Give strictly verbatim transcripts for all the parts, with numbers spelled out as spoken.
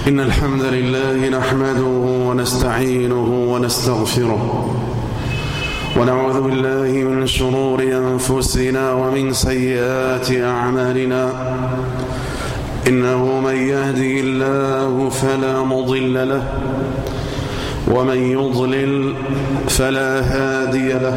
إن الحمد لله نحمده ونستعينه ونستغفره ونعوذ بالله من شرور أنفسنا ومن سيئات أعمالنا. إنه من يهدي الله فلا مضل له ومن يضلل فلا هادي له،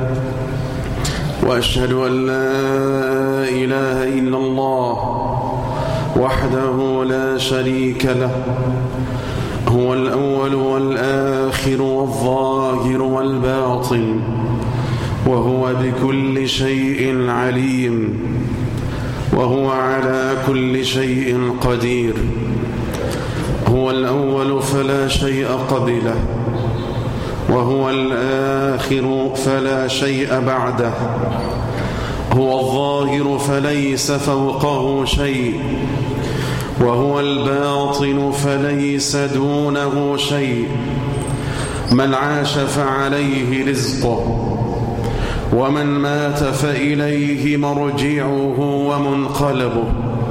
وأشهد أن لا إله إلا الله وحده لا شريك له، هو الأول والآخر والظاهر والباطن، وهو بكل شيء عليم، وهو على كل شيء قدير. هو الأول فلا شيء قبله، وهو الآخر فلا شيء بعده، هو الظاهر فليس فوقه شيء، وهو الباطن فليس دونه شيء. من عاش فعليه رزقه، ومن مات فإليه مرجعه ومنقلبه.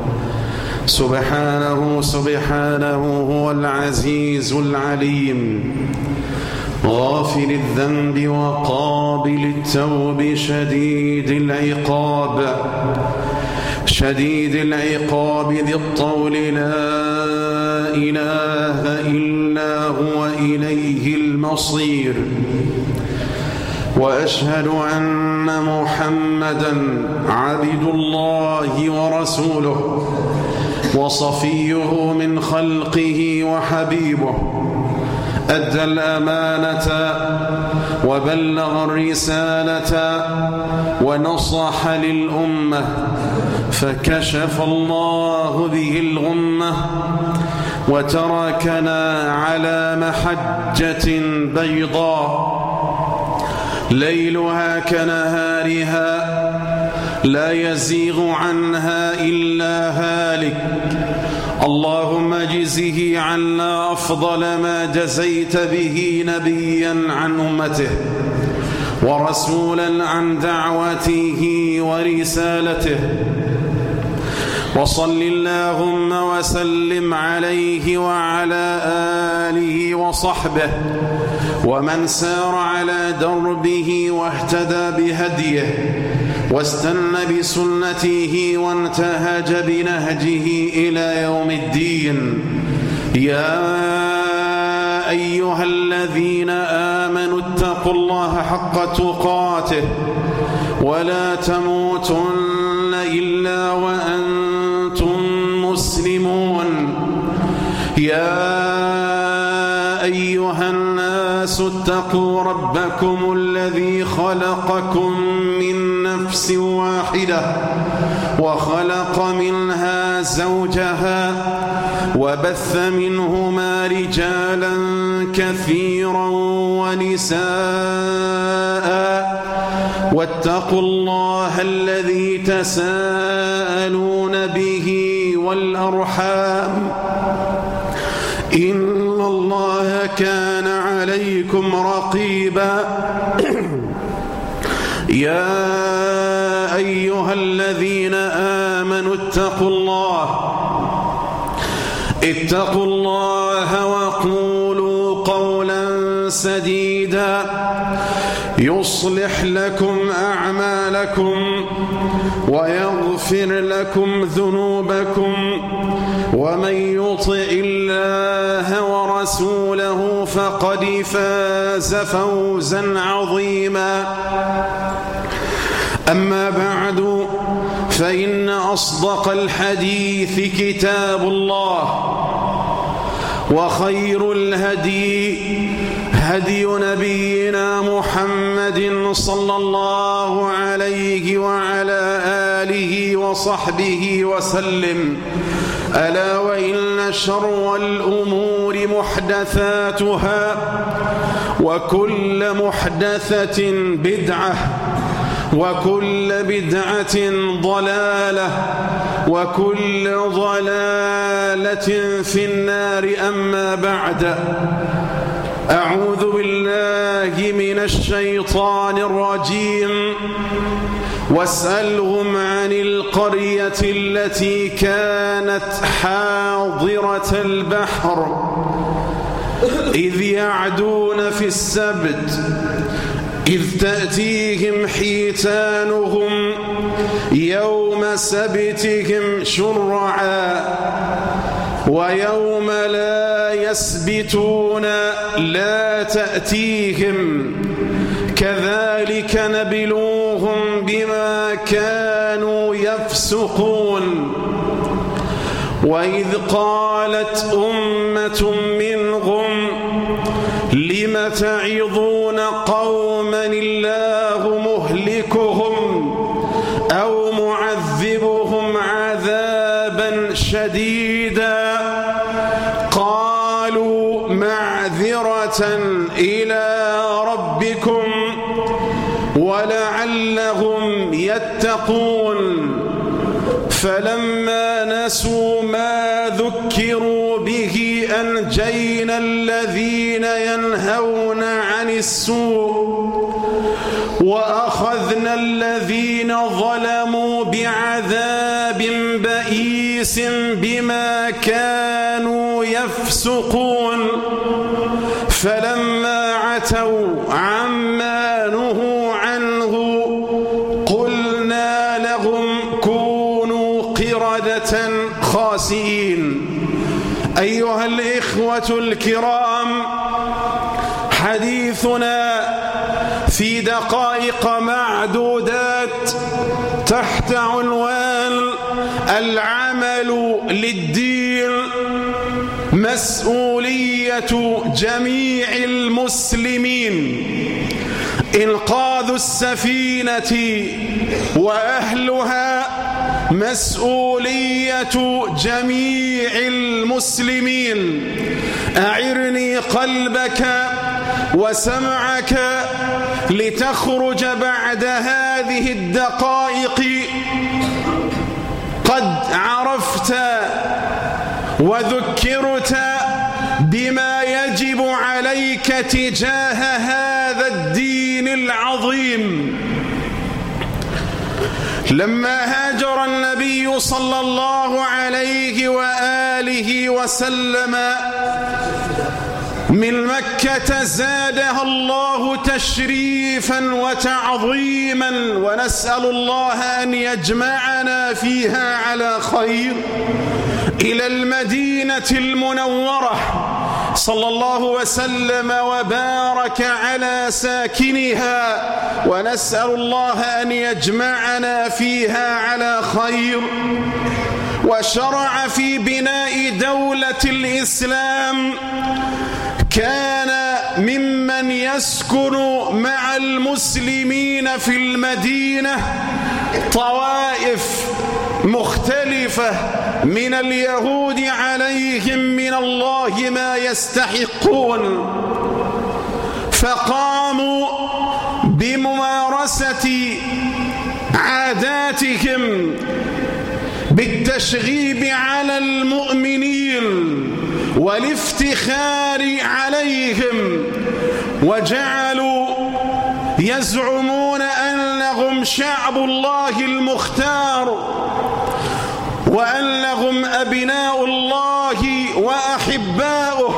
سبحانه سبحانه هو العزيز العليم، غافر الذنب وقابل التوب، شديد العقاب شديد العقاب ذي الطول، لا إله إلا هو إليه المصير. وأشهد أن محمدًا عبد الله ورسوله وصفيه من خلقه وحبيبه، أدى الأمانة وبلغ الرسالة ونصح للأمة، فكشف الله به الغمة وتركنا على محجة بيضاء ليلها كنهارها لا يزيغ عنها إلا هالك. اللهم اجزه عنا أفضل ما جزيت به نبيا عن أمته ورسولا عن دعوته ورسالته، وصل اللهم وسلم عليه وعلى آله وصحبه ومن سار على دربه واهتدى بهديه واستنى بسنته وانتهج بنهجه إلى يوم الدين. يا أيها الذين آمنوا اتقوا الله حق تقاته ولا تموتن إلا وأنتم مسلمون. يا أيها الناس اتقوا ربكم الذي خلقكم من نفس واحدة وخلق منها زوجها وبث منهما رجالا كثيرا ونساء، واتقوا الله الذي تساءلون به والأرحام، إن الله كان عليكم رقيبا. يا أيها الذين آمنوا اتقوا الله اتقوا الله وقولوا قولا سديدا يصلح لكم أعمالكم ويغفر لكم ذنوبكم، ومن يطع الله ورسوله فقد فاز فوزا عظيما. أما بعد، فإن أصدق الحديث كتاب الله، وخير الهدي هدي نبينا محمد صلى الله عليه وعلى آله وصحبه وسلم. ألا وإن شر الأمور محدثاتها، وكل محدثة بدعة، وكل بدعة ضلالة، وكل ضلالة في النار. أما بعد، أعوذ بالله من الشيطان الرجيم. واسألهم عن القرية التي كانت حاضرة البحر إذ يعدون في السبت إذ تأتيهم حيتانهم يوم سبتهم شرعا ويوم لا يسبتون لا تأتيهم كذلك نبلوهم بما كانوا يفسقون. وإذ قالت أمة منهم لم تعظون قوما الله مهلكهم أو معذبهم عذابا شديدا قالوا معذرة إلى ربكم ولعلهم يتقون. فلما نسوا ما ذكروا به أنجينا الذين ينهون عن السوء وأخذنا الذين ظلموا بعذاب بئيس بما كانوا يفسقون. فلما عتوا عما نهوا عنه قلنا لهم كونوا قردة خاسئين. أيها الإخوة الكرام، حديثنا في دقائق معدودات تحت عنوان العمل للدين مسؤولية جميع المسلمين. إنقاذ السفينة وأهلها مسؤولية جميع المسلمين. أعرني قلبك وسمعك لتخرج بعد هذه الدقائق قد عرفت وذكرت بما يجب عليك تجاه هذا الدين العظيم. لما هاجر النبي صلى الله عليه وآله وسلم من مكة زادها الله تشريفا وتعظيما، ونسأل الله أن يجمعنا فيها على خير، إلى المدينة المنورة صلى الله وسلم وبارك على ساكنها، ونسأل الله أن يجمعنا فيها على خير. وشرع في بناء دولة الإسلام. كان ممن يسكن مع المسلمين في المدينة طوائف مختلفة من اليهود عليهم من الله ما يستحقون، فقاموا بممارسة عاداتهم بالتشغيب على المؤمنين والافتخار عليهم، وجعلوا يزعمون أنهم شعب الله المختار، وأنهم أبناء الله وأحباؤه،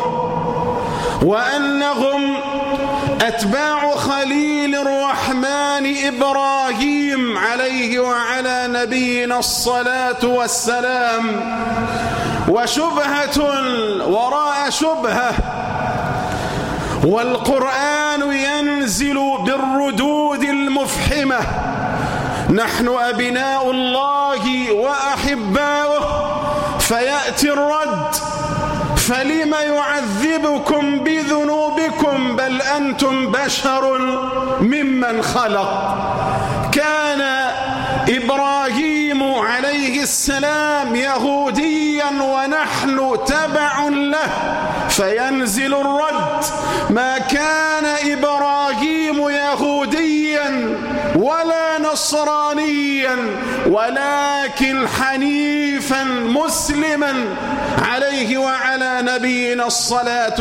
وأنهم أتباع خليل الرحمن إبراهيم عليه وعلى نبينا الصلاة والسلام. وشبهة وراء شبهة، والقرآن ينزل بالردود المفحمة: نحن أبناء الله وأحباؤه. فيأتي الرد: فلم يعذبكم بذنوبكم بل أنتم بشر ممن خلق. كان إبراهيم عليه السلام يهوديا ونحن تبع له، فينزل الرد: ما كان إبراهيم يهوديا ولا نصرانيا ولكن حنيفا مسلما عليه وعلى نبينا الصلاة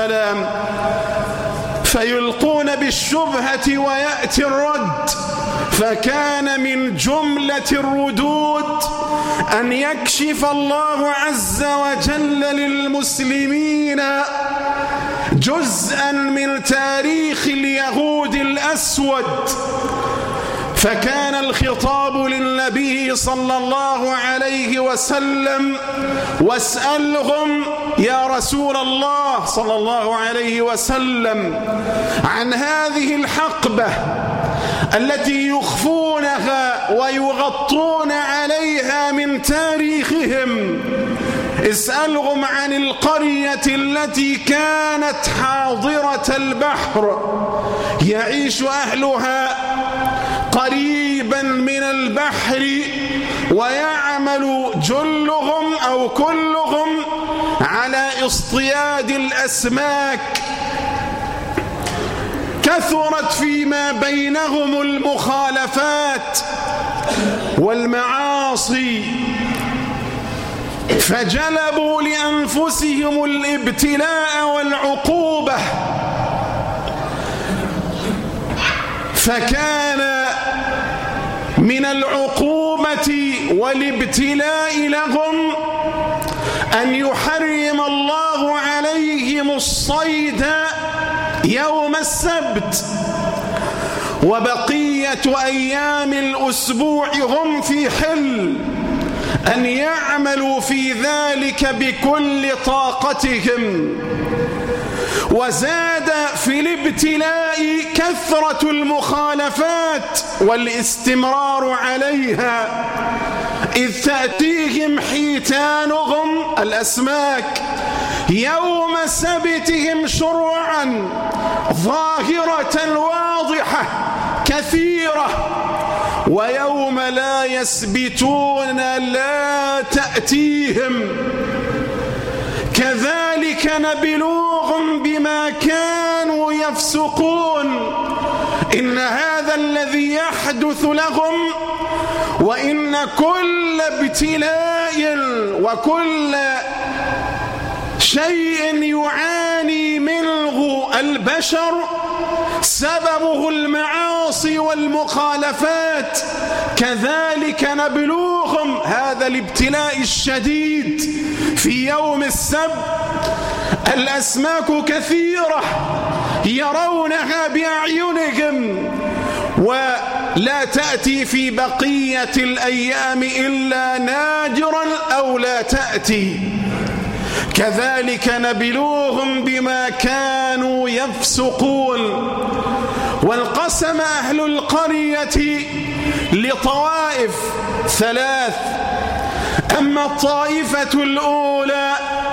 والسلام. فيلقون بالشبهة ويأتي الرد: فكان من جملة الردود أن يكشف الله عز وجل للمسلمين جزءا من تاريخ اليهود الأسود. فكان الخطاب للنبي صلى الله عليه وسلم: واسألهم يا رسول الله صلى الله عليه وسلم عن هذه الحقبة التي يخفونها ويغطون عليها من تاريخهم. اسألهم عن القرية التي كانت حاضرة البحر يعيش أهلها قريبا من البحر، ويعمل جلهم أو كلهم على اصطياد الأسماك. كثرت فيما بينهم المخالفات والمعاصي، فجلبوا لأنفسهم الابتلاء والعقوبة. فكان من العقوبة والابتلاء لهم أن يحرم الله عليهم الصيد يوم السبت، وبقية أيام الأسبوع هم في حل أن يعملوا في ذلك بكل طاقتهم. وزاد في الابتلاء كثرة المخالفات والاستمرار عليها، إذ تأتيهم حيتانهم الأسماك يوم سبتهم شرعا ظاهرة واضحة كثيرة، ويوم لا يسبتون لا تأتيهم. كذلك نبلوهم بما كانوا يفسقون. إن هذا الذي يحدث لهم، وإن كل ابتلاء وكل شيء يعاني منه البشر سببه المعاصي والمخالفات، كذلك نبلوهم هذا الابتلاء الشديد في يوم السبت. الأسماك كثيرة يرونها بأعينهم، ولا تأتي في بقية الأيام إلا نادرا أو لا تأتي. كذلك نبلوهم بما كانوا يفسقون. وانقسم أهل القرية لطوائف ثلاث. أما الطائفة الأولى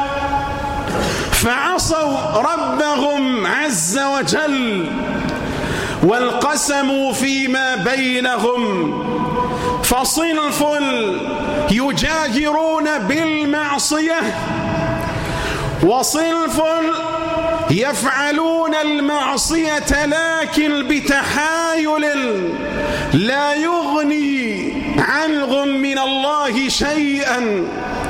فعصوا ربهم عز وجل وانقسموا فيما بينهم، فصنف يجاهرون بالمعصية، وصنف يفعلون المعصية لكن بتحايل لا يغني عنهم من الله شيئا.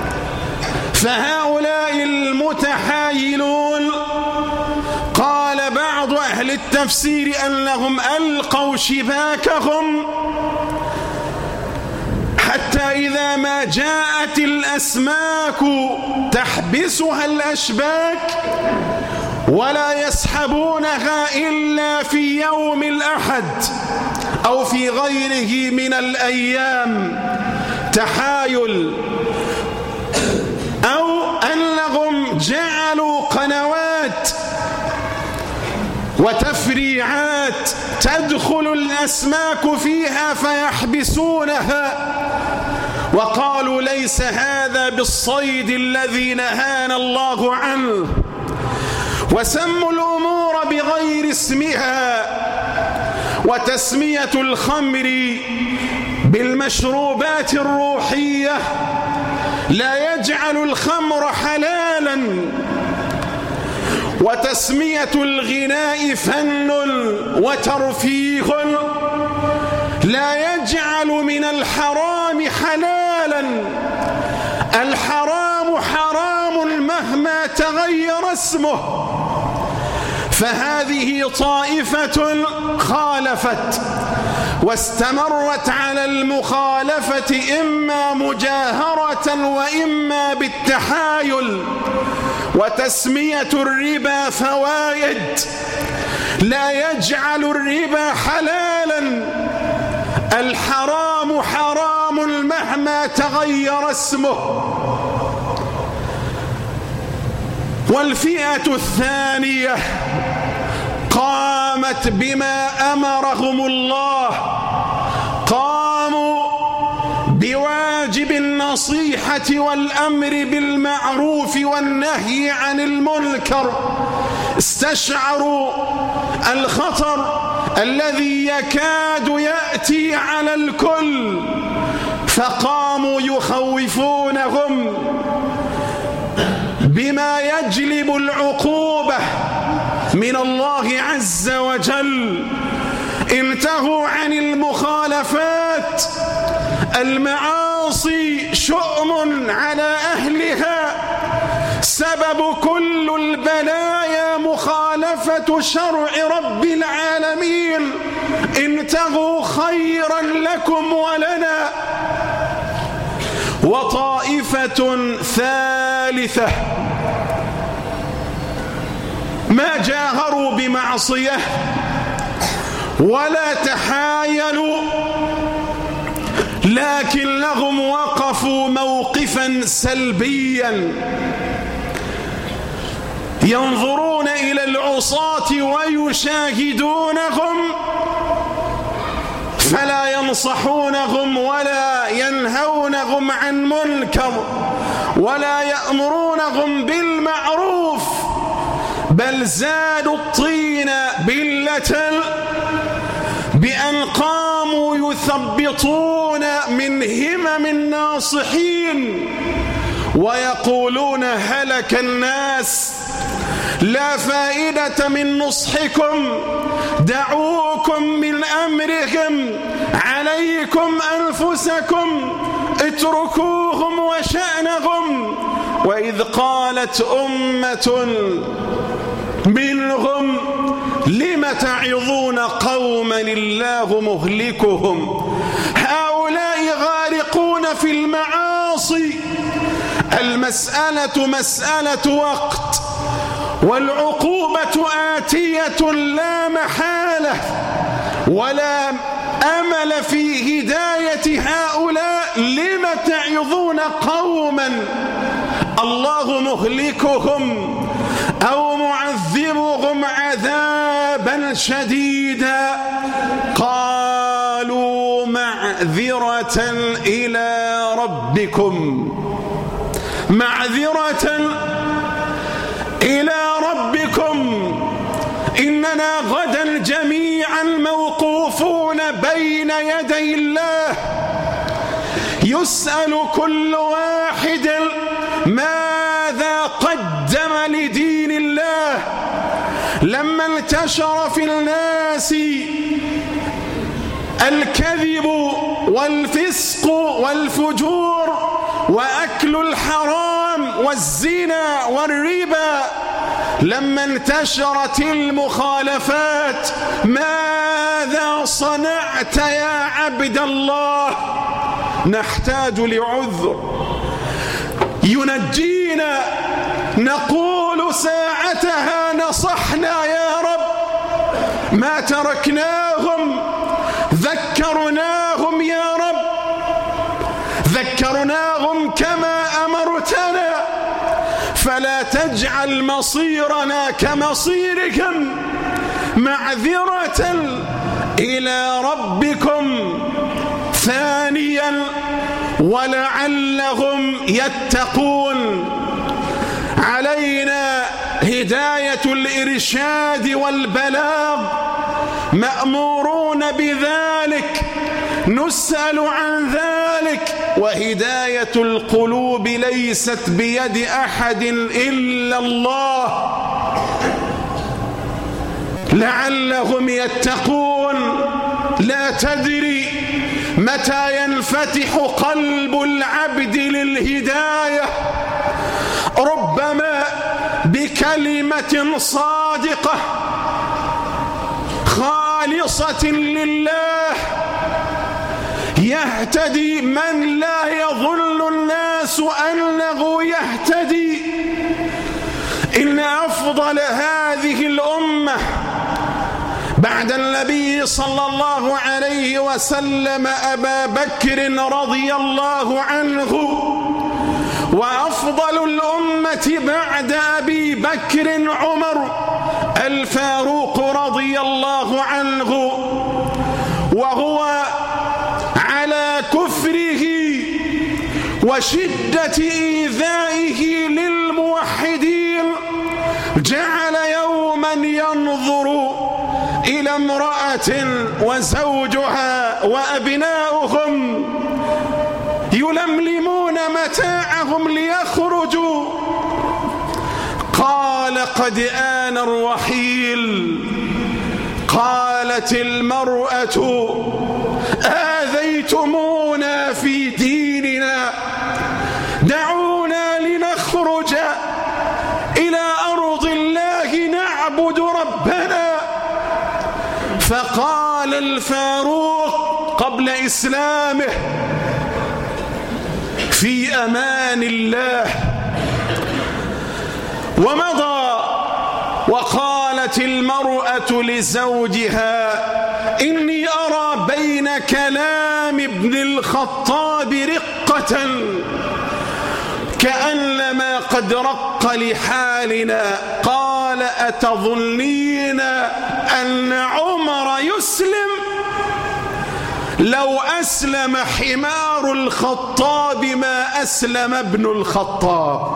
فهؤلاء المتحايلون قال بعض أهل التفسير أنهم ألقوا شباكهم حتى إذا ما جاءت الأسماك تحبسها الأشباك ولا يسحبونها إلا في يوم الأحد أو في غيره من الأيام، تحايل. أو أنهم جعلوا قنوات وتفريعات تدخل الأسماك فيها فيحبسونها، وقالوا ليس هذا بالصيد الذي نهانا الله عنه. وسموا الأمور بغير اسمها، وتسمية الخمر بالمشروبات الروحية لا يجعل الخمر حلالا، وتسمية الغناء فن وترفيه لا يجعل من الحرام حلالا. الحرام حرام مهما تغير اسمه. فهذه طائفة خالفت واستمرت على المخالفة إما مجاهرة وإما بالتحايل وتسمية الربا فوائد لا يجعل الربا حلالا، الحرام حرام مهما تغير اسمه. والفئة الثانية قامت بما أمرهم الله، قاموا بواجب النصيحة والأمر بالمعروف والنهي عن المنكر، استشعروا الخطر الذي يكاد يأتي على الكل فقاموا يخوفونهم بما يجلب العقوبة من الله عز وجل. انتهوا عن المخالفات، المعاصي شؤم على أهلها، سبب كل البلايا مخالفة شرع رب العالمين. انتهوا خيرا لكم ولنا. وطائفة ثالثة ما جاهروا بمعصية ولا تحايلوا، لكنهم وقفوا موقفا سلبيا، ينظرون إلى العصاة ويشاهدونهم فلا ينصحونهم ولا ينهونهم عن منكر ولا يأمرونهم بالمعروف، بل زادوا الطين بلة بأن قاموا يثبطون من همم الناصحين ويقولون هلك الناس، لا فائدة من نصحكم، دعوكم من أمركم، عليكم أنفسكم، اتركوهم وشأنهم. وإذ قالت أمة منهم لم تعظون قوما الله مهلكهم، هؤلاء غارقون في المعاصي. المسألة مسألة وقت، والعقوبة آتية لا محالة، ولا أمل في هداية هؤلاء. لم تعظون قوما الله مهلكهم أو معذبهم عذابا شديدا؟ قالوا معذرة إلى ربكم، معذرة إلى ربكم، إننا غدا جميعا موقوفون بين يدي الله، يسأل كل واحد ماذا قدم لدين الله. لما انتشر في الناس الكذب والفسق والفجور وأكل الحرام والزنا والربا، لما انتشرت المخالفات، ماذا صنعت يا عبد الله؟ نحتاج لعذر ينجينا، نقول ساعتها نصحنا يا رب، ما تركناهم، ذكرناهم يا رب، ذكرناهم كما أمرتنا، فلا تجعل مصيرنا كمصيركم، معذرة إلى ربكم. ثانيا ولعلهم يتقون، علينا هداية الإرشاد والبلاغ، مأمورون بذلك، نسأل عن ذلك، وهداية القلوب ليست بيد أحد إلا الله. لعلهم يتقون، لا تدري متى ينفتح قلب العبد للهداية، ربما بكلمة صادقة خالصة لله يهتدي من لا يظن الناس أنه يهتدي. إن أفضل هذه الأمة بعد النبي صلى الله عليه وسلم أبا بكر رضي الله عنه، وأفضل الأمة بعد أبي بكر عمر الفاروق رضي الله عنه، وهو على كفره وشدة إيذائه للموحدين جعل يوما ينظر إلى امرأة وزوجها وأبناؤهم يلملمون متاعهم ليخرجوا، قال قد آن الرحيل. قالت المرأة آذيتمونا في ديننا، دعونا لنخرج إلى أرض الله نعبد ربنا. فقال الفاروق قبل إسلامه في أمان الله، ومضى. وقالت المرأة لزوجها إني أرى بين كلام ابن الخطاب رقة كأنما قد رق لحالنا. قال أتظنين أن عمر يسلم؟ لو أسلم حمار الخطاب ما أسلم ابن الخطاب.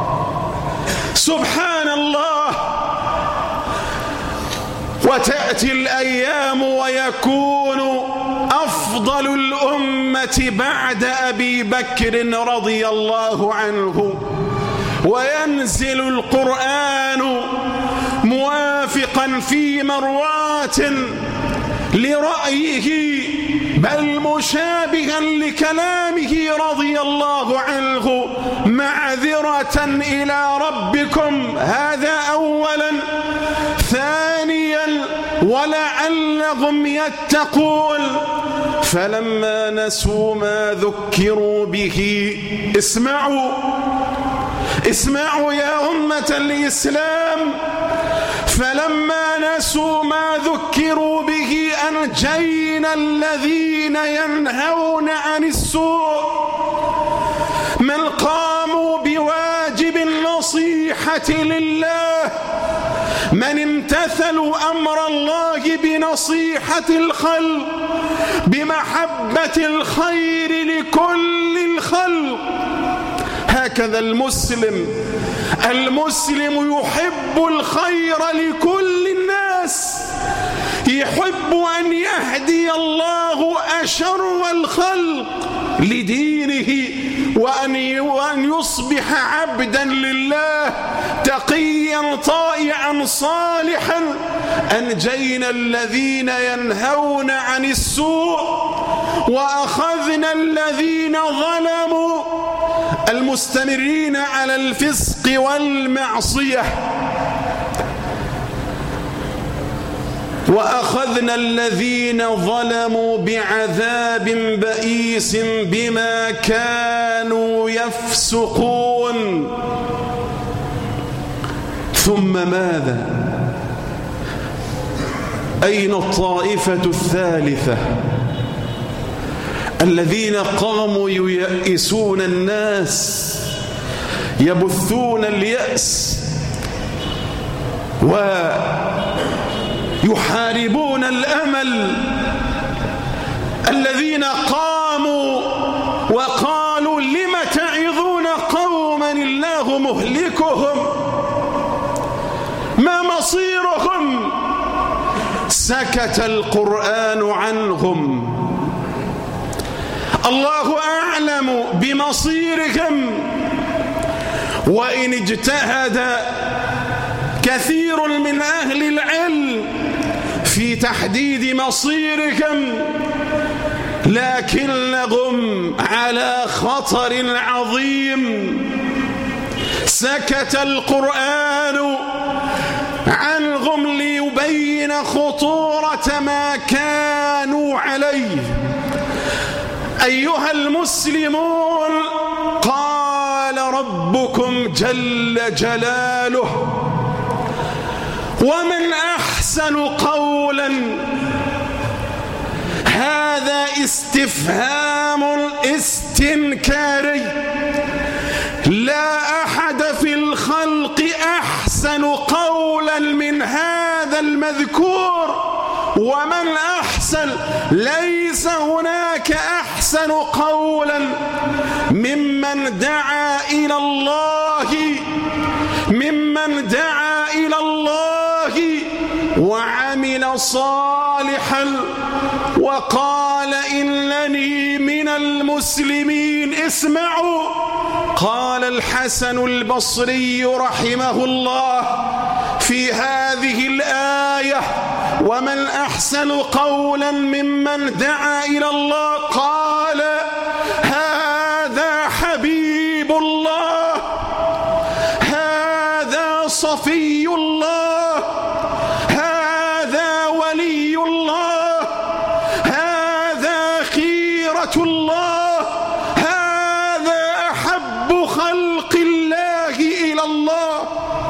سبحان الله. وتأتي الأيام ويكون أفضل الأمة بعد أبي بكر رضي الله عنه، وينزل القرآن موافقا في مرات لرأيه بل مشابها لكلامه رضي الله عنه. معذرة إلى ربكم، هذا أولا. ثانيا ولعلهم يتقون. فلما نسوا ما ذكروا به، اسمعوا اسمعوا يا أمة الإسلام، فلما نسوا ما ذكروا به أنجينا الذين ينهون عن السوء، من قاموا بواجب النصيحة لله، من امتثلوا أمر الله بنصيحة الخلق، بمحبة الخير لكل الخلق. هكذا المسلم المسلم يحب الخير لكل الناس، يحب أن يهدي الله أشر الخلق لدينه، وأن يصبح عبدا لله تقيا طائعا صالحا. أنجينا الذين ينهون عن السوء وأخذنا الذين ظلموا المستمرين على الفسق والمعصية، وأخذنا الذين ظلموا بعذاب بئيس بما كانوا يفسقون. ثم ماذا؟ أين الطائفة الثالثة الذين قاموا ييئسون الناس، يبثون اليأس ويحاربون الأمل، الذين قاموا وقالوا لم تعظون قوما الله مهلكهم، ما مصيرهم؟ سكت القرآن عنهم. الله أعلم بمصيرهم، وإن اجتهد كثير من أهل العلم في تحديد مصيرهم، لكنهم على خطر عظيم. سكت القرآن عنهم ليبين خطورة ما كانوا عليه. أيها المسلمون، قال ربكم جل جلاله: ومن أحسن قولا. هذا استفهام استنكاري، لا أحد في الخلق أحسن قولا من هذا المذكور. ومن أحسن، ليس هناك أحسن قولا ممن دعا إلى الله ممن دعا إلى الله وعمل صالحا وقال إنني من المسلمين. اسمعوا، قال الحسن البصري رحمه الله في هذه الآية: ومن أحسن قولا ممن دعا إلى الله، قال: هذا حبيب الله، هذا صفي الله، هذا ولي الله، هذا خيرة الله، هذا أحب خلق الله إلى الله،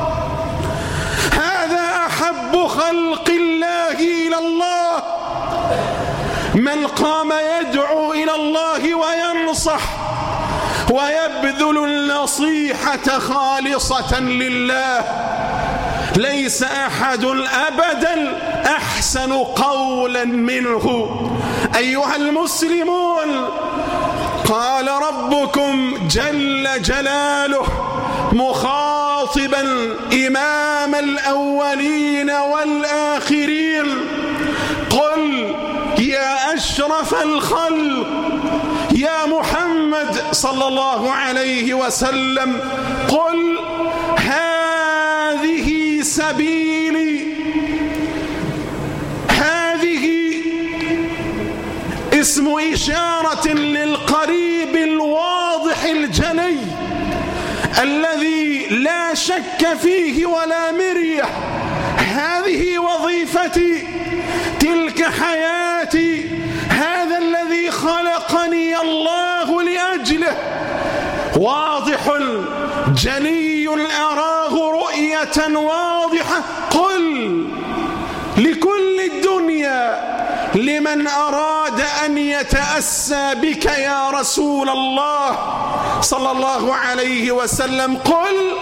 هذا أحب خلق الله إلى الله. من قام يدعو إلى الله وينصح ويبذل النصيحة خالصة لله، ليس أحد أبدا أحسن قولا منه. أيها المسلمون، قال ربكم جل جلاله مخاطبا إمام الأولين والآخرين: قل يا أشرف الخلق، يا محمد صلى الله عليه وسلم، قل هذه سبيلي. هذه اسم إشارة للقريب الواضح الجلي الذي لا شك فيه ولا مرية. هذه وظيفتي، تلك حياتي، هذا الذي خلقني الله لأجله. واضح جلي أراه رؤية واضحة. قل لكل الدنيا، لمن أراد أن يتأسى بك يا رسول الله صلى الله عليه وسلم: قل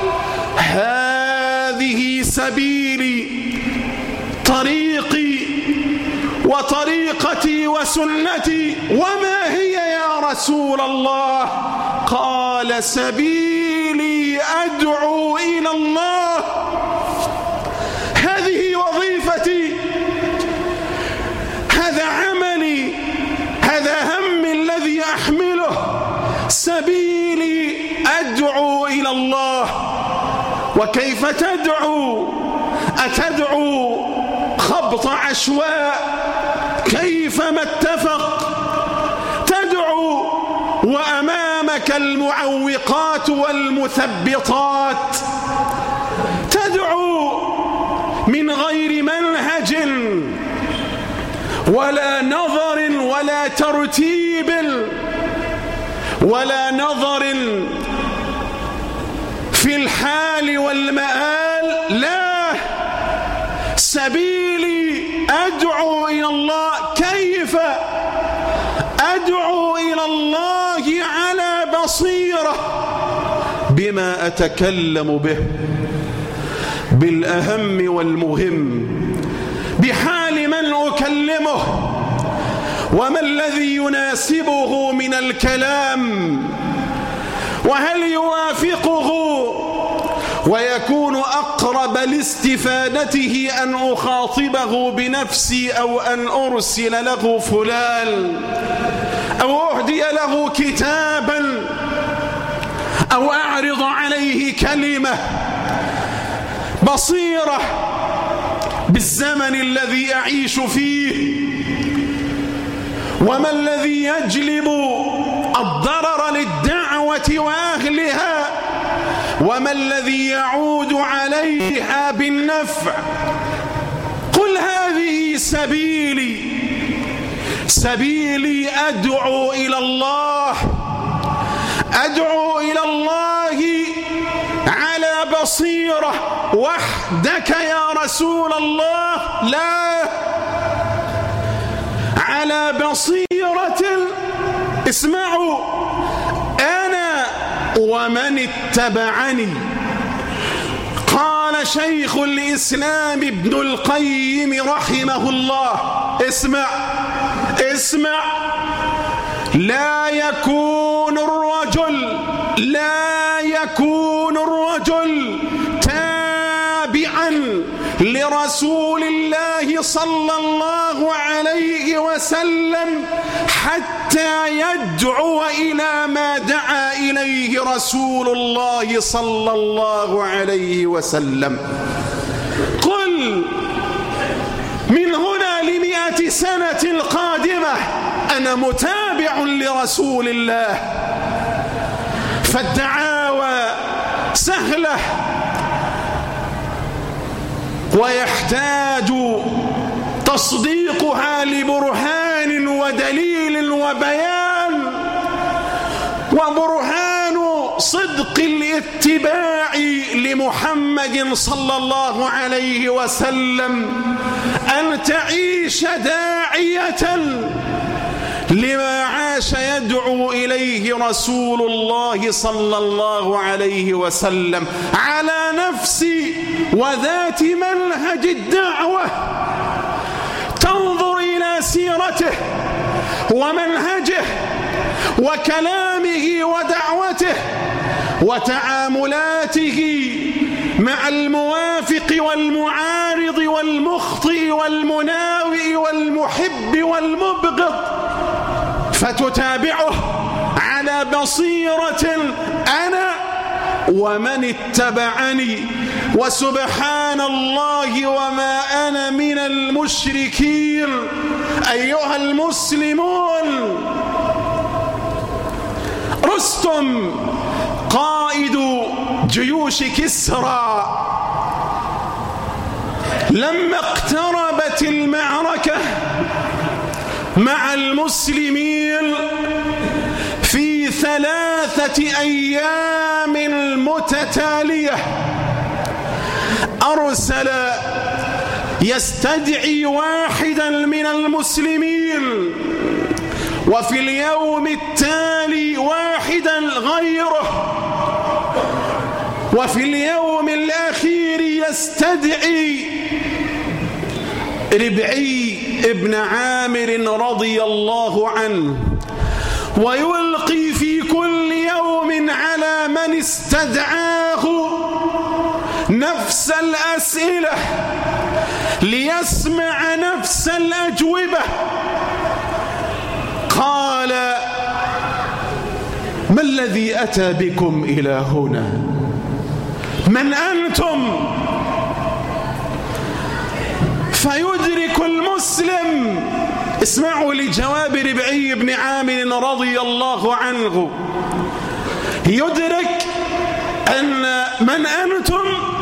هذه سبيلي، طريقي وطريقتي وسنتي. وما هي يا رسول الله؟ قال: سبيلي أدعو إلى الله، هذه وظيفتي، هذا عملي، هذا همي الذي أحمله. سبيلي أدعو إلى الله. وكيف تدعو؟ أتدعو خبط عشواء كيفما اتفق؟ تدعو وأمامك المعوقات والمثبطات، تدعو من غير منهج ولا نظر ولا ترتيب ولا نظر في الحال والمآل. لا، سبيلي أدعو إلى الله. كيف أدعو إلى الله؟ على بصيرة بما أتكلم به، بالأهم والمهم، بحال من أكلمه، وما الذي يناسبه من الكلام، وهل يوافقه ويكون أقرب لاستفادته أن أخاطبه بنفسي أو أن أرسل له فلان أو أهدي له كتابا أو أعرض عليه كلمة. بصيرة بالزمن الذي أعيش فيه، وما الذي يجلب الضرر للدعوة وأهلها، وما الذي يعود عليها بالنفع. قل هذه سبيلي، سبيلي أدعو إلى الله، أدعو إلى الله على بصيرة. وحدك يا رسول الله؟ لا، على بصيرة. اسمعوا، أنا ومن اتبعني. قال شيخ الإسلام ابن القيم رحمه الله، اسمع اسمع، لا يكون الرجل لا يكون الرجل تابعا لرسول الله صلى الله عليه وسلم حتى يدعو إلى ما دعا إليه رسول الله صلى الله عليه وسلم. قل من هنا لمئة سنة قادمة أنا متابع لرسول الله. فالدعاوى سهلة، ويحتاج تصديقها لبرهان ودليل وبيان، وبرهان صدق الاتباع لمحمد صلى الله عليه وسلم أن تعيش داعية لما عاش يدعو إليه رسول الله صلى الله عليه وسلم على نفس وذات منهج الدعوة. تنظر إلى سيرته ومنهجه وكلامه ودعوته وتعاملاته مع الموافق والمعارض والمخطئ والمناوئ والمحب والمبغض، فتتابعه على بصيرة أنا ومن اتبعني. وسبحان الله وما أنا من المشركين. أيها المسلمون، رستم قائد جيوش كسرى لما اقتربت المعركة مع المسلمين في ثلاثة أيام متتالية، أرسل يستدعي واحدا من المسلمين، وفي اليوم التالي واحدا غيره، وفي اليوم الأخير يستدعي ربعي ابن عامر رضي الله عنه، ويلقي في كل يوم على من استدعاه نفس الأسئلة ليسمع نفس الأجوبة. قال: ما الذي أتى بكم إلى هنا؟ من أنتم؟ فيدرك المسلم، اسمعوا لجواب ربعي بن عامر رضي الله عنه، يدرك أن من أنتم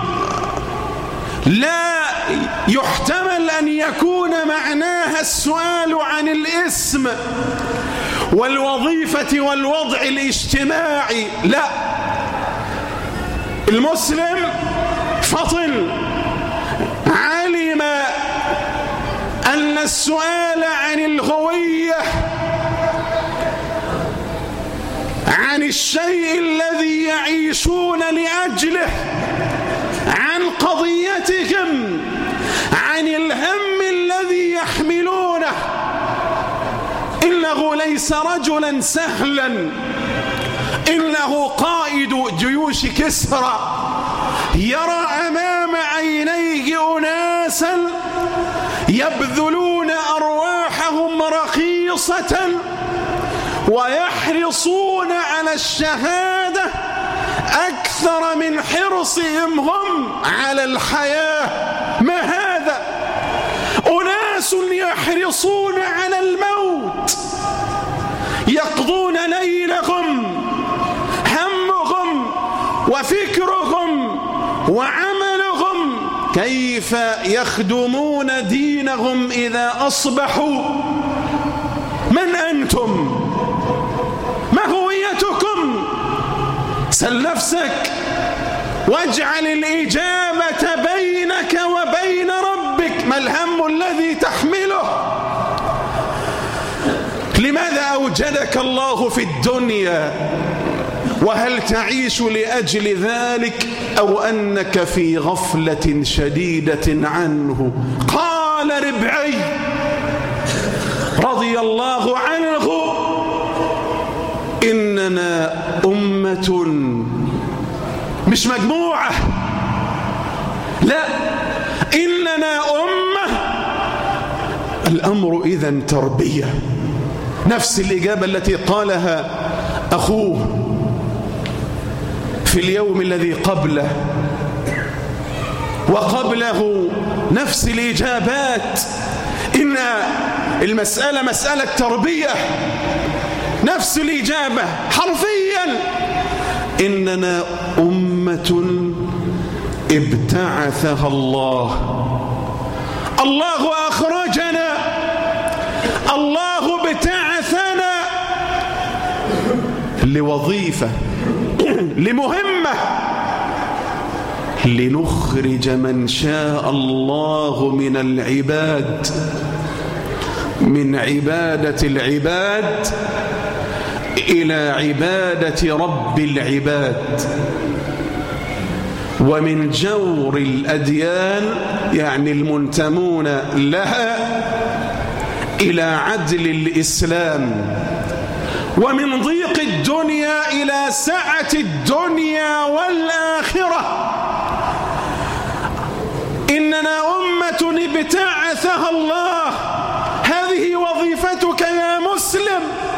لا يحتمل أن يكون معناها السؤال عن الاسم والوظيفة والوضع الاجتماعي، لا، المسلم فطن علم أن السؤال عن الهوية، عن الشيء الذي يعيشون لأجله، عن قضيتهم، عن الهم الذي يحملونه، إنه ليس رجلا سهلا، إنه قائد جيوش كسرى يرى أمام عينيه أناسا يبذلون أرواحهم رخيصة ويحرصون على الشهادة أكثر من حرصهم هم على الحياة. ما هذا؟ أناس يحرصون على الموت، يقضون ليلهم، همهم وفكرهم وعملهم كيف يخدمون دينهم إذا أصبحوا. من أنتم؟ ما هويتكم؟ سل نفسك واجعل الإجابة بينك وبين ربك. ما الهم الذي تحمله؟ لماذا أوجدك الله في الدنيا؟ وهل تعيش لأجل ذلك أو أنك في غفلة شديدة عنه؟ قال ربعي رضي الله عنه: إننا أمة، مش مجموعة، لا، إننا أمة. الأمر إذن تربية. نفس الإجابة التي قالها أخوه في اليوم الذي قبله وقبله، نفس الإجابات. إن المسألة مسألة تربية، نفس الإجابة حرفيا: إننا أمة ابتعثها الله. الله أخرجنا، الله ابتعثنا لوظيفة، لمهمة، لنخرج من شاء الله من العباد من عبادة العباد إلى عبادة رب العباد، ومن جور الأديان يعني المنتمون لها إلى عدل الإسلام، ومن ضيق الدنيا إلى سعة الدنيا والآخرة. إننا أمة ابتعثها الله. هذه وظيفتك يا مسلم.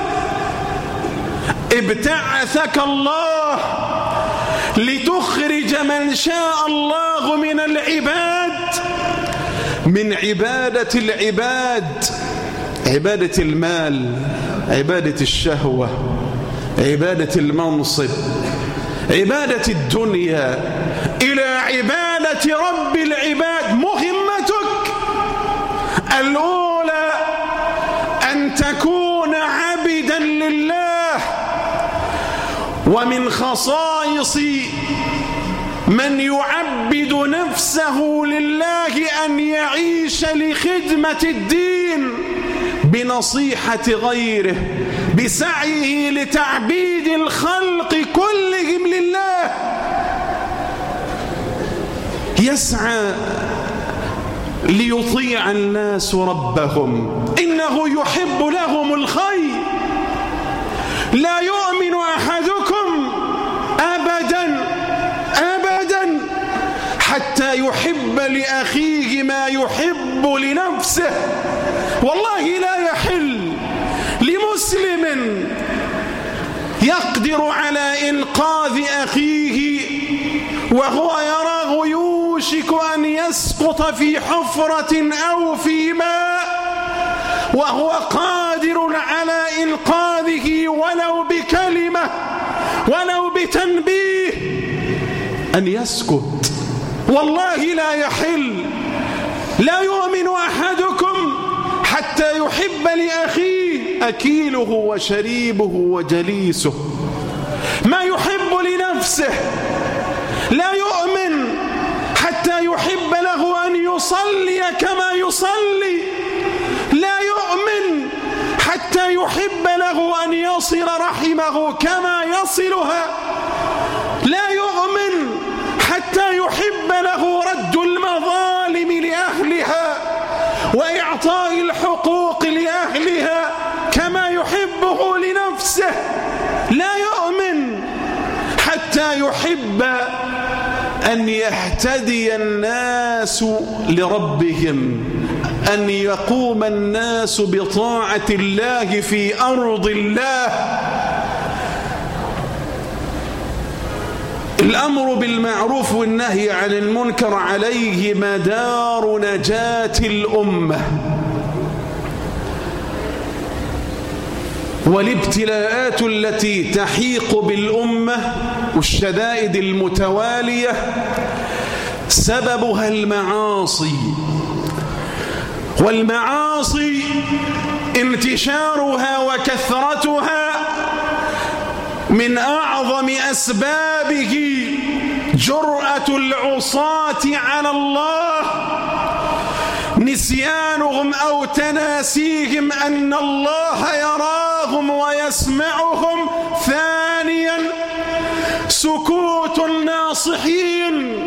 ابتعثك الله لتخرج من شاء الله من العباد من عبادة العباد، عبادة المال، عبادة الشهوة، عبادة المنصب، عبادة الدنيا، إلى عبادة رب العباد. مهمتك الأولى أن تكون عبدا لله. ومن خصائص من يعبد نفسه لله أن يعيش لخدمة الدين بنصيحة غيره، بسعيه لتعبيد الخلق كلهم لله. يسعى ليطيع الناس ربهم، إنه يحب لهم الخير. لا يؤمن أحدكم أبدا أبدا حتى يحب لأخيه ما يحب لنفسه. والله لا يحل لمسلم يقدر على إنقاذ أخيه وهو يراه يوشك أن يسقط في حفرة أو في ماء، وهو قادر على إنقاذه ولو بكلمة ولو بتنبيه، أن يسكت. والله لا يحل. لا يؤمن أحدكم حتى يحب لأخيه أكيله وشريبه وجليسه ما يحب لنفسه. لا يؤمن حتى يحب له أن يصلي كما يصلي. لا يؤمن حتى يحب له أن يصل رحمه كما يصلها. لا يؤمن حتى يحب له رد المظالم لأهلها وإعطاء الحقوق لأهلها كما يحبه لنفسه. لا يؤمن حتى يحب أن يهتدي الناس لربهم، أن يقوم الناس بطاعة الله في أرض الله. الأمر بالمعروف والنهي عن المنكر عليه مدار نجاة الأمة، والابتلاءات التي تحيق بالأمة والشدائد المتوالية سببها المعاصي. والمعاصي انتشارها وكثرتها من أعظم أسبابه جرأة العصاة على الله، نسيانهم أو تناسيهم أن الله يراهم ويسمعهم. ثانيا سكوت الناصحين،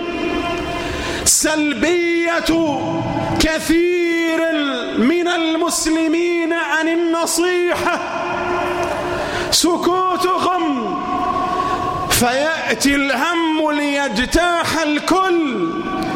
سلبية كثير من المسلمين عن النصيحة، سكوتهم، فيأتي الهم ليجتاح الكل.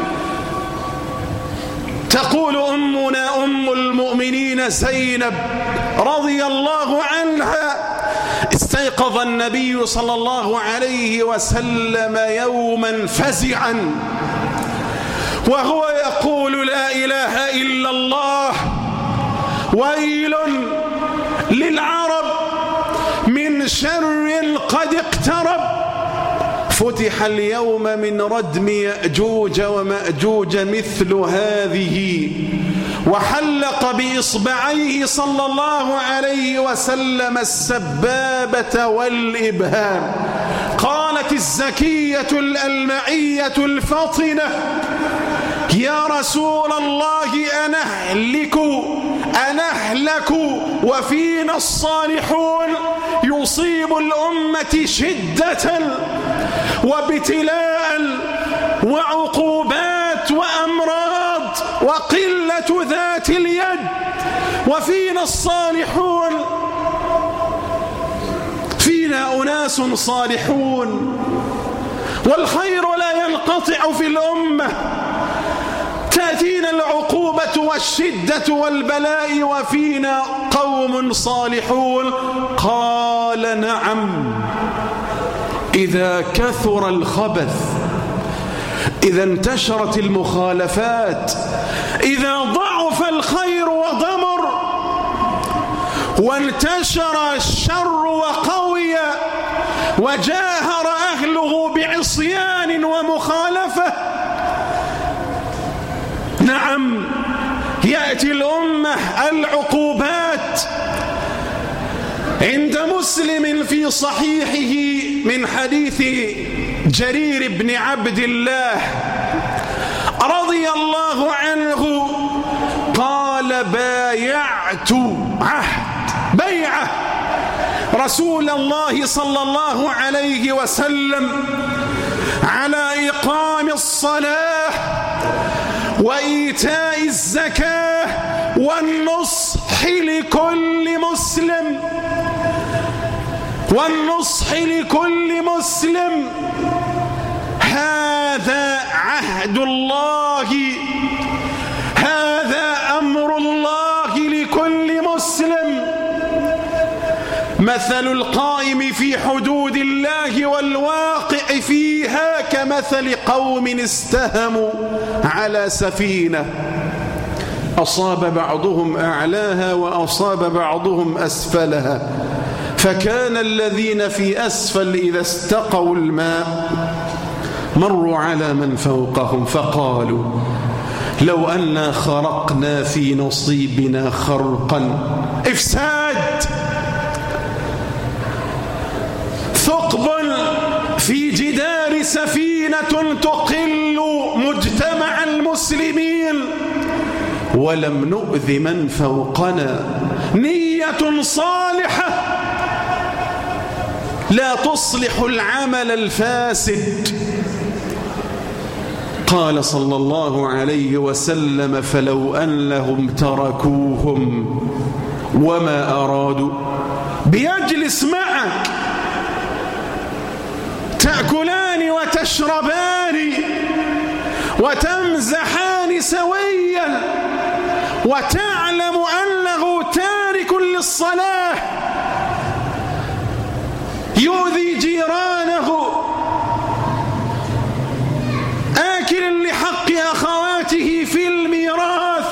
تقول أمنا أم المؤمنين زينب رضي الله عنها: استيقظ النبي صلى الله عليه وسلم يوما فزعا وهو يقول: لا إله إلا الله، ويل للعرب من شر قد اقترب. فتح اليوم من ردم يأجوج ومأجوج مثل هذه، وحلق بإصبعيه صلى الله عليه وسلم السبابة والإبهام. قالت الزكية الألمعية الفطنة: يا رسول الله أنهلك أنهلك وفينا الصالحون. يصيب الأمة شدة وابتلاء وعقوبات وأمراض وقلة ذات اليد، وفينا الصالحون، فينا أناس صالحون، والخير لا ينقطع في الأمة. تأتينا العقوبة والشدة والبلاء وفينا قوم صالحون. قال: نعم، إذا كثر الخبث، إذا انتشرت المخالفات، إذا ضعف الخير وضمر، وانتشر الشر وقوي، وجاهر أهله بعصيان ومخالفة، نعم يأتي الأمة العقوبات. عند مسلم في صحيحه من حديث جرير بن عبد الله رضي الله عنه قال: بايعت عهد بيعة رسول الله صلى الله عليه وسلم على إقام الصلاة وإيتاء الزكاة والنصح لكل مسلم والنصح لكل مسلم. هذا عهد الله، هذا أمر الله لكل مسلم. مثل القائم في حدود الله والواقع فيها كمثل قوم استهموا على سفينة، أصاب بعضهم أعلاها وأصاب بعضهم أسفلها، فكان الذين في أسفل إذا استقوا الماء مروا على من فوقهم فقالوا: لو أنا خرقنا في نصيبنا خرقا. إفساد، ثقب في جدار سفينة تقل مجتمع المسلمين ولم نؤذ من فوقنا. نية صالحة لا تصلح العمل الفاسد. قال صلى الله عليه وسلم: فلو أنهم تركوهم وما أرادوا. بيجلس معك تأكلان وتشربان وتمزحان سويا وتعلم أنه تارك للصلاة، يؤذي جيرانه، آكل لحق أخواته في الميراث،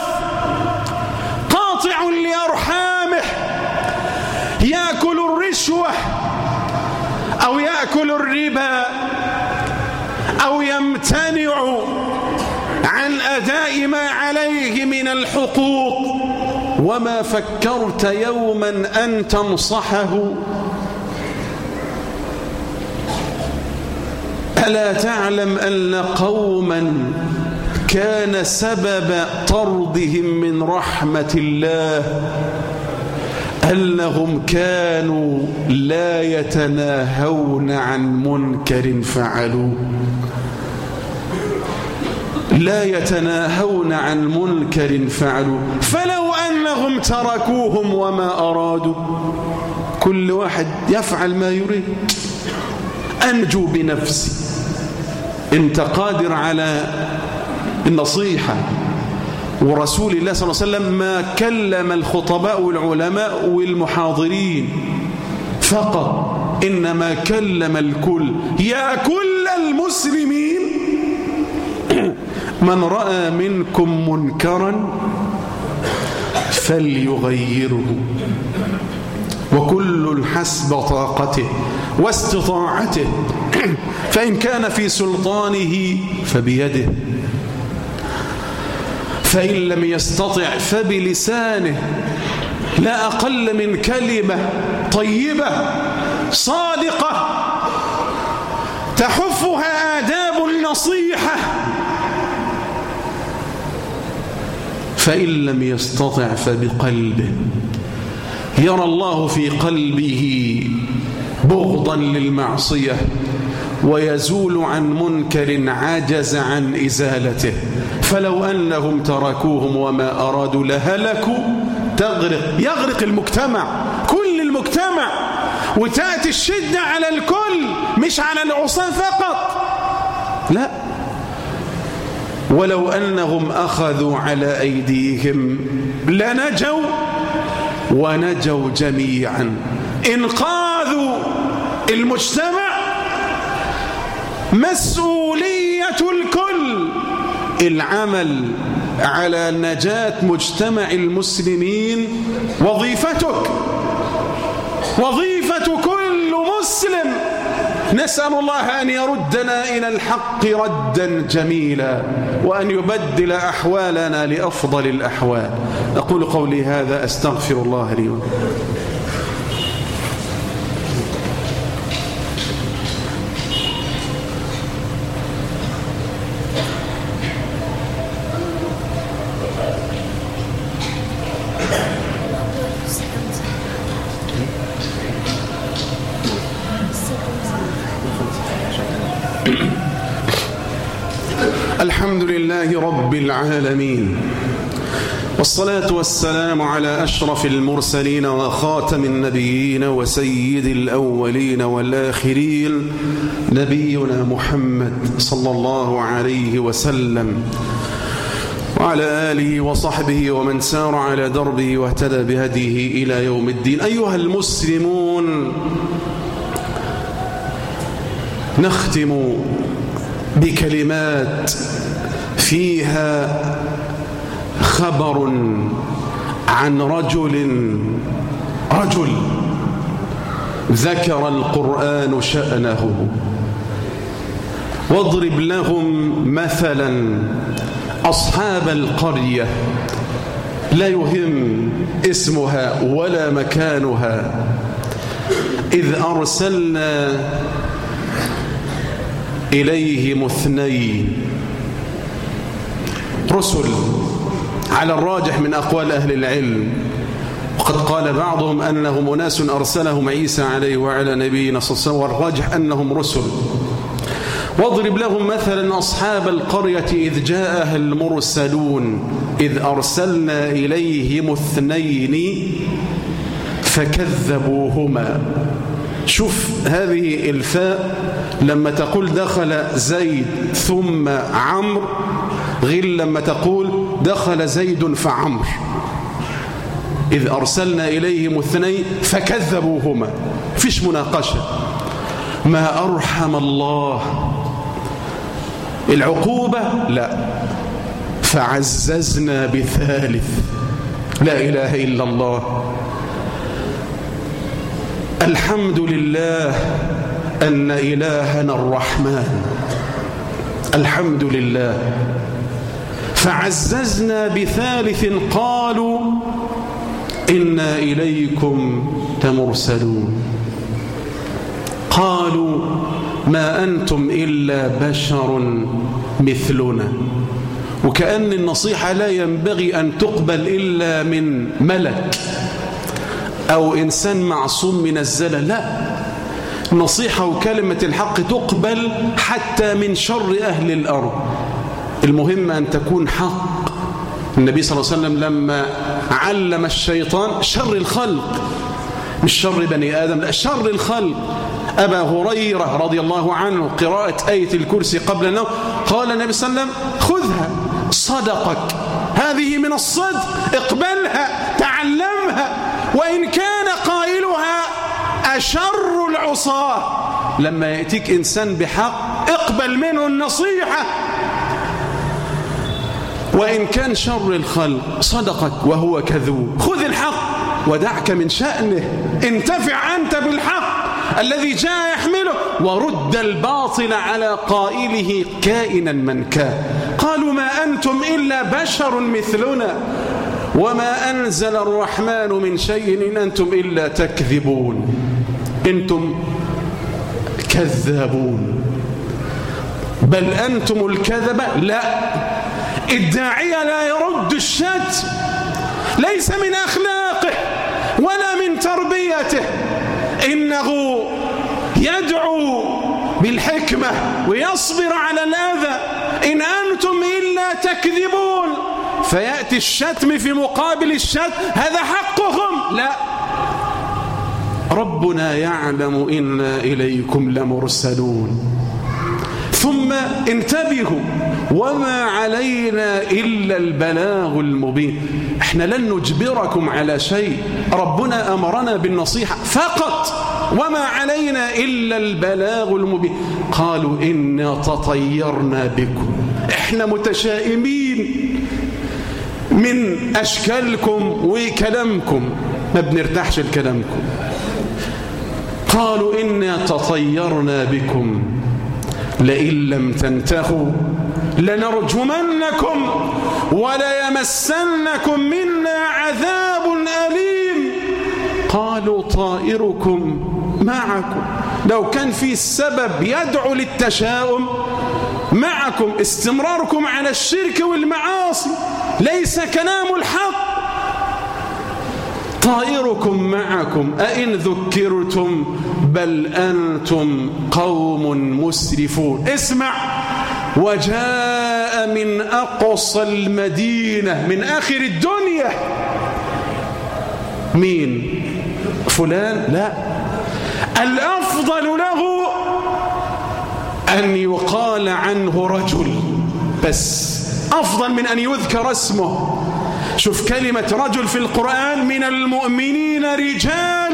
قاطع لأرحامه، يأكل الرشوة أو يأكل الربا أو يمتنع عن أداء ما عليه من الحقوق، وما فكرت يوما أن تنصحه؟ ألا تعلم أن قوما كان سبب طردهم من رحمة الله أنهم كانوا لا يتناهون عن منكر فعلوه، لا يتناهون عن منكر فعلوه. فلو أنهم تركوهم وما أرادوا، كل واحد يفعل ما يريد. أنجو بنفسي، أنت قادر على النصيحة. ورسول الله صلى الله عليه وسلم ما كلم الخطباء والعلماء والمحاضرين فقط، إنما كلم الكل. يا كل المسلمين من رأى منكم منكرا فليغيره، وكل حسب طاقته واستطاعته، فإن كان في سلطانه فبيده، فإن لم يستطع فبلسانه. لا أقل من كلمة طيبة صادقة تحفها آداب النصيحة. فإن لم يستطع فبقلبه، يرى الله في قلبه بغضا للمعصية ويزول عن منكر عجز عن إزالته. فلو أنهم تركوهم وما أرادوا لهلكوا، تغرق يغرق المجتمع، كل المجتمع، وتأتي الشدة على الكل مش على العصاة فقط، لا. ولو أنهم أخذوا على أيديهم لنجوا ونجوا جميعا. إنقاذ المجتمع مسؤولية الكل. العمل على نجاة مجتمع المسلمين وظيفتك، وظيفة كل مسلم. نسأل الله أن يردنا إلى الحق ردا جميلا، وأن يبدل أحوالنا لأفضل الأحوال. أقول قولي هذا، أستغفر الله لي ولكم. الحمد لله رب العالمين، والصلاة والسلام على أشرف المرسلين وخاتم النبيين وسيد الأولين والآخرين، نبينا محمد صلى الله عليه وسلم، وعلى آله وصحبه ومن سار على دربه واهتدى بهديه إلى يوم الدين. أيها المسلمون، نختم بكلمات فيها خبر عن رجل رجل ذكر القرآن شأنه. واضرب لهم مثلا أصحاب القرية، لا يهم اسمها ولا مكانها، إذ أرسلنا إليهم اثنين رسل، على الراجح من أقوال أهل العلم، وقد قال بعضهم أنهم أناس أرسلهم عيسى عليه وعلى نبينا صلى الله عليه وسلم، والراجح أنهم رسل. واضرب لهم مثلا أصحاب القرية إذ جاءها المرسلون إذ أرسلنا إليهم اثنين فكذبوهما. شوف هذه الفاء لما تقول دخل زيد ثم عمرو غير لما تقول دخل زيد فعمر. إذ أرسلنا إليهم اثنين فكذبوهما، فيش مناقشة. ما أرحم الله العقوبة، لا، فعززنا بثالث، لا إله إلا الله. الحمد لله أن إلهنا الرحمن، الحمد لله. فعززنا بثالث قالوا إنا إليكم لمرسلون. قالوا ما أنتم إلا بشر مثلنا. وكأن النصيحة لا ينبغي أن تقبل إلا من ملك أو إنسان معصوم من الزلل. لا، النصيحة وكلمة الحق تقبل حتى من شر أهل الأرض. المهم أن تكون حق. النبي صلى الله عليه وسلم لما علم الشيطان شر الخلق، مش شر بني آدم، لا شر الخلق. أبا هريرة رضي الله عنه قراءة آية الكرسي قبل النوم قال النبي صلى الله عليه وسلم خذها صدقك، هذه من الصدق، اقبلها تعلمها، وإن كان قائلها أشر العصاة. لما يأتيك إنسان بحق اقبل منه النصيحة، وإن كان شر الخلق صدقك وهو كذوب. خذ الحق ودعك من شأنه، انتفع أنت بالحق الذي جاء يحمله، ورد الباطل على قائله كائنا من كان. قالوا ما أنتم إلا بشر مثلنا وما أنزل الرحمن من شيء إن أنتم إلا تكذبون. أنتم كذابون، بل أنتم الكذبة. لا، الداعية لا يرد الشتم، ليس من أخلاقه ولا من تربيته، إنه يدعو بالحكمة ويصبر على الأذى. إن أنتم إلا تكذبون، فيأتي الشتم في مقابل الشتم، هذا حقهم. لا، ربنا يعلم إنا إليكم لمرسلون. ثم انتبهوا وما علينا إلا البلاغ المبين. احنا لن نجبركم على شيء، ربنا أمرنا بالنصيحة فقط، وما علينا إلا البلاغ المبين. قالوا إنا تطيرنا بكم، احنا متشائمين من أشكالكم وكلامكم، ما بنرتاحش لكلامكم. قالوا إنا تطيرنا بكم لئن لم تنتهوا لنرجمنكم وليمسنكم منا عذاب أليم. قالوا طائركم معكم. لو كان في السبب يدعو للتشاؤم معكم، استمراركم على الشرك والمعاصي ليس كلام الحق. طائركم معكم أئن ذكرتم بل أنتم قوم مسرفون. اسمع، وجاء من أقصى المدينة، من آخر الدنيا. مين؟ فلان؟ لا، الأفضل له أن يقال عنه رجل بس، أفضل من أن يذكر اسمه. شوف كلمة رجل في القرآن: من المؤمنين رجال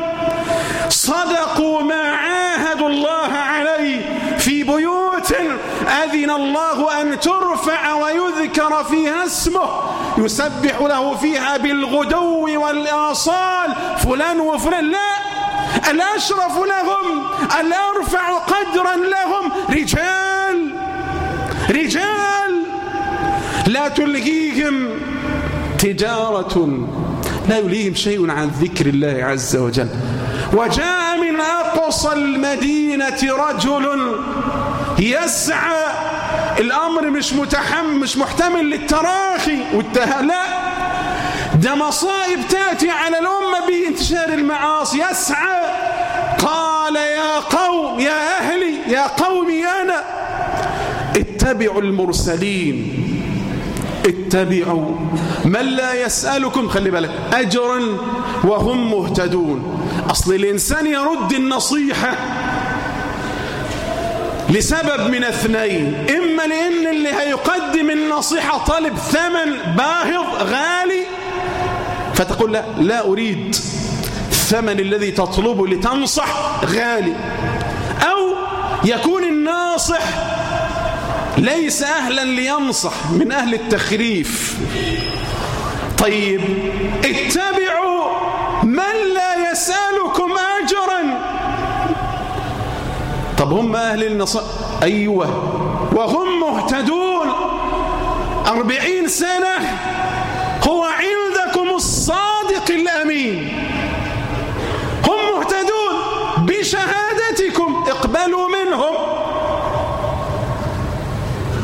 صدقوا ما عاهدوا الله عليه في بيوت أذن الله أن ترفع ويذكر فيها اسمه يسبح له فيها بالغدو والآصال. فلان وفلان، لا، الأشرف لهم، الأرفع قدرا لهم رجال. رجال لا تلهيهم تجارة، لا يلهيهم شيء عن ذكر الله عز وجل. وجاء من أقصى المدينة رجل يسعى. الأمر مش متحمل، مش محتمل للتراخي والتهاء، لا، ده مصائب تأتي على الأمة بانتشار المعاصي. يسعى، قال يا قوم، يا أهلي، يا قومي أنا اتبعوا المرسلين، اتبعوا من لا يسألكم، خلي بالك، أجرا وهم مهتدون. أصل الإنسان يرد النصيحة لسبب من اثنين: إما لأن اللي هيقدم النصيحة طالب ثمن باهظ غالي، فتقول لا لا أريد، الثمن الذي تطلبه لتنصح غالي. أو يكون الناصح ليس أهلا لينصح، من أهل التخريف. طيب، اتبعوا من لا يسألكم أجرا. طب هم أهل النصح؟ أيوة، وهم مهتدون. أربعين سنة هو عندكم الصادق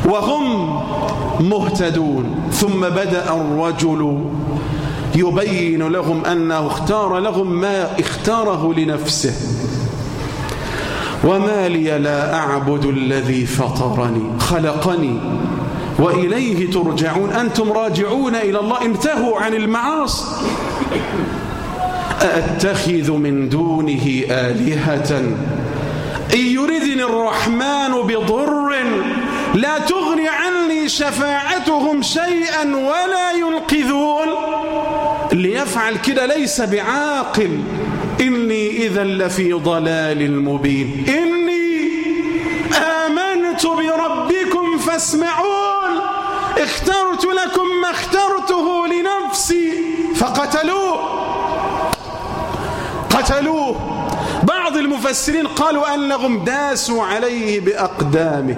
وهم مهتدون. ثم بدأ الرجل يبين لهم أنه اختار لهم ما اختاره لنفسه. وما لي لا أعبد الذي فطرني خلقني وإليه ترجعون. أنتم راجعون إلى الله، انتهوا عن المعاصي. أأتخذ من دونه آلهة إن يردني الرحمن بضر لا تغني عني شفاعتهم شيئا ولا ينقذون. اللي يفعل كده ليس بعاقل. إني إذا لفي ضلال مبين. إني آمنت بربكم فاسمعون. اخترت لكم ما اخترته لنفسي فقتلوه قتلوه. بعض المفسرين قالوا أنهم داسوا عليه بأقدامه.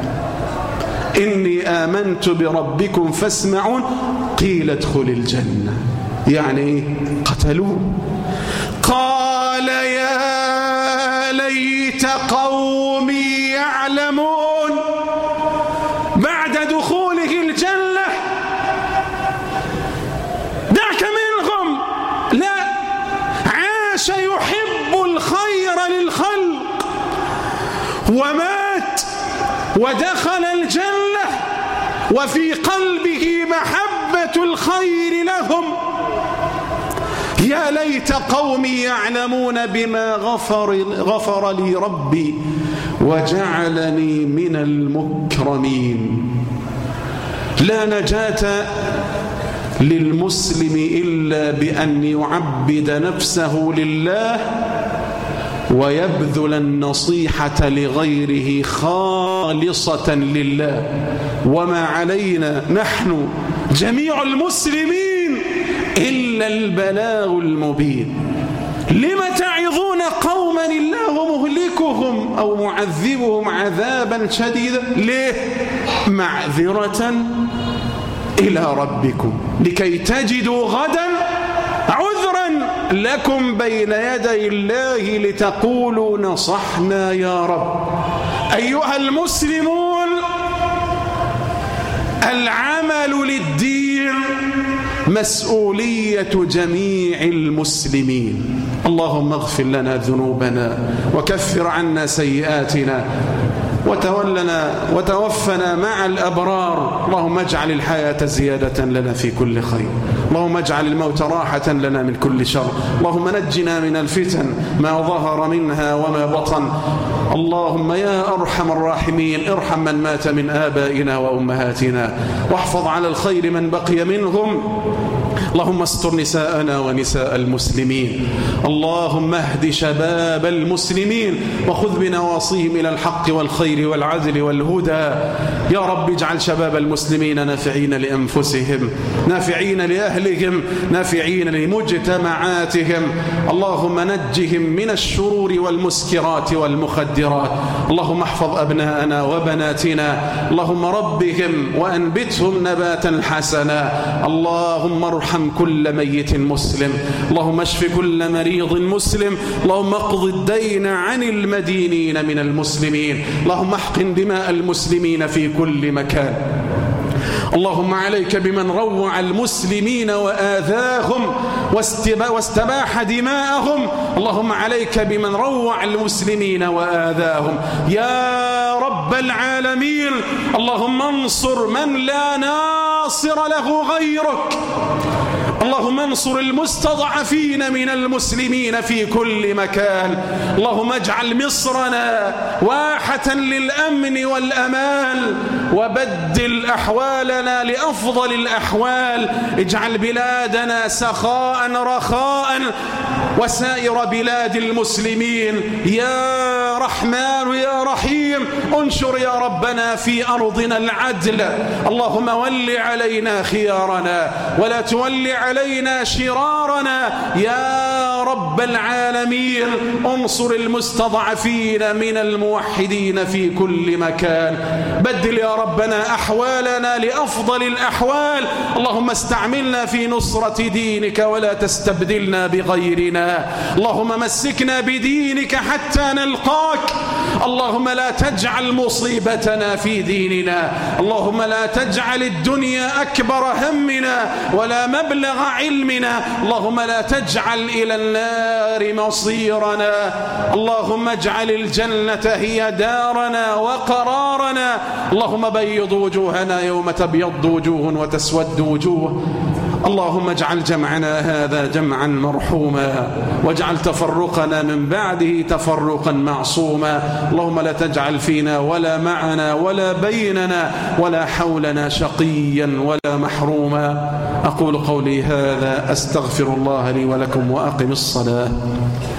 إني آمنت بربكم فاسمعون قيل ادخل الجنة، يعني قتلوه. قال يا ليت قومي يعلمون. بعد دخوله الجنة دعك منهم، لا، عاش يحب الخير للخلق ومات ودخل الجنة وفي قلبه محبة الخير لهم. يا ليت قومي يعلمون بما غفر, غفر لي ربي وجعلني من المكرمين. لا نجاة للمسلم إلا بأن يعبد نفسه لله ويبذل النصيحة لغيره خالصة لله. وما علينا نحن جميع المسلمين إلا البلاغ المبين. لم تعظون قوما الله مهلكهم أو معذبهم عذابا شديدا؟ ليه؟ معذرة إلى ربكم لكي تجدوا غدا عذرا لكم بين يدي الله لتقولوا نصحنا يا رب. أيها المسلمون، العمل للدين مسؤولية جميع المسلمين. اللهم اغفر لنا ذنوبنا وكفر عنا سيئاتنا وتولنا وتوفنا مع الأبرار. اللهم اجعل الحياة زيادة لنا في كل خير. اللهم اجعل الموت راحة لنا من كل شر. اللهم نجنا من الفتن ما ظهر منها وما بطن. اللهم يا أرحم الراحمين ارحم من مات من آبائنا وأمهاتنا واحفظ على الخير من بقي منهم. اللهم استر نساءنا ونساء المسلمين. اللهم اهد شباب المسلمين وخذ بنواصيهم إلى الحق والخير والعدل والهدى. يا رب اجعل شباب المسلمين نافعين لأنفسهم، نافعين لأهلهم، نافعين لمجتمعاتهم. اللهم نجهم من الشرور والمسكرات والمخدرات. اللهم احفظ أبناءنا وبناتنا. اللهم ربهم وأنبتهم نباتا حسنا. اللهم ارحم كل ميت مسلم. اللهم اشف كل مريض مسلم. اللهم اقض الدين عن المدينين من المسلمين. اللهم احقن دماء المسلمين في كل مكان. اللهم عليك بمن روع المسلمين وآذاهم واستباح دماءهم. اللهم عليك بمن روع المسلمين وآذاهم يا رب العالمين. اللهم انصر من لا ناصر له غيرك. اللهم انصر المستضعفين من المسلمين في كل مكان. اللهم اجعل مصرنا واحة للأمن والأمان وبدل أحوالنا لأفضل الأحوال. اجعل بلادنا سخاء رخاء وسائر بلاد المسلمين. يا رحمن يا رحيم انشر يا ربنا في أرضنا العدل. اللهم ول علينا خيارنا ولا تول علينا شرارنا. يا رب العالمين انصر المستضعفين من الموحدين في كل مكان. بدل يا ربنا أحوالنا لأفضل الأحوال. اللهم استعملنا في نصرة دينك ولا تستبدلنا بغيرنا. اللهم مسكنا بدينك حتى نلقاك. اللهم لا تجعل مصيبتنا في ديننا. اللهم لا تجعل الدنيا أكبر همنا ولا مبلغ علمنا. اللهم لا تجعل إلى النار مصيرنا. اللهم اجعل الجنة هي دارنا وقرارنا. اللهم بيض وجوهنا يوم تبيض وجوه وتسود وجوه. اللهم اجعل جمعنا هذا جمعا مرحوما واجعل تفرقنا من بعده تفرقا معصوما. اللهم لا تجعل فينا ولا معنا ولا بيننا ولا حولنا شقيا ولا محروما. أقول قولي هذا أستغفر الله لي ولكم وأقم الصلاة.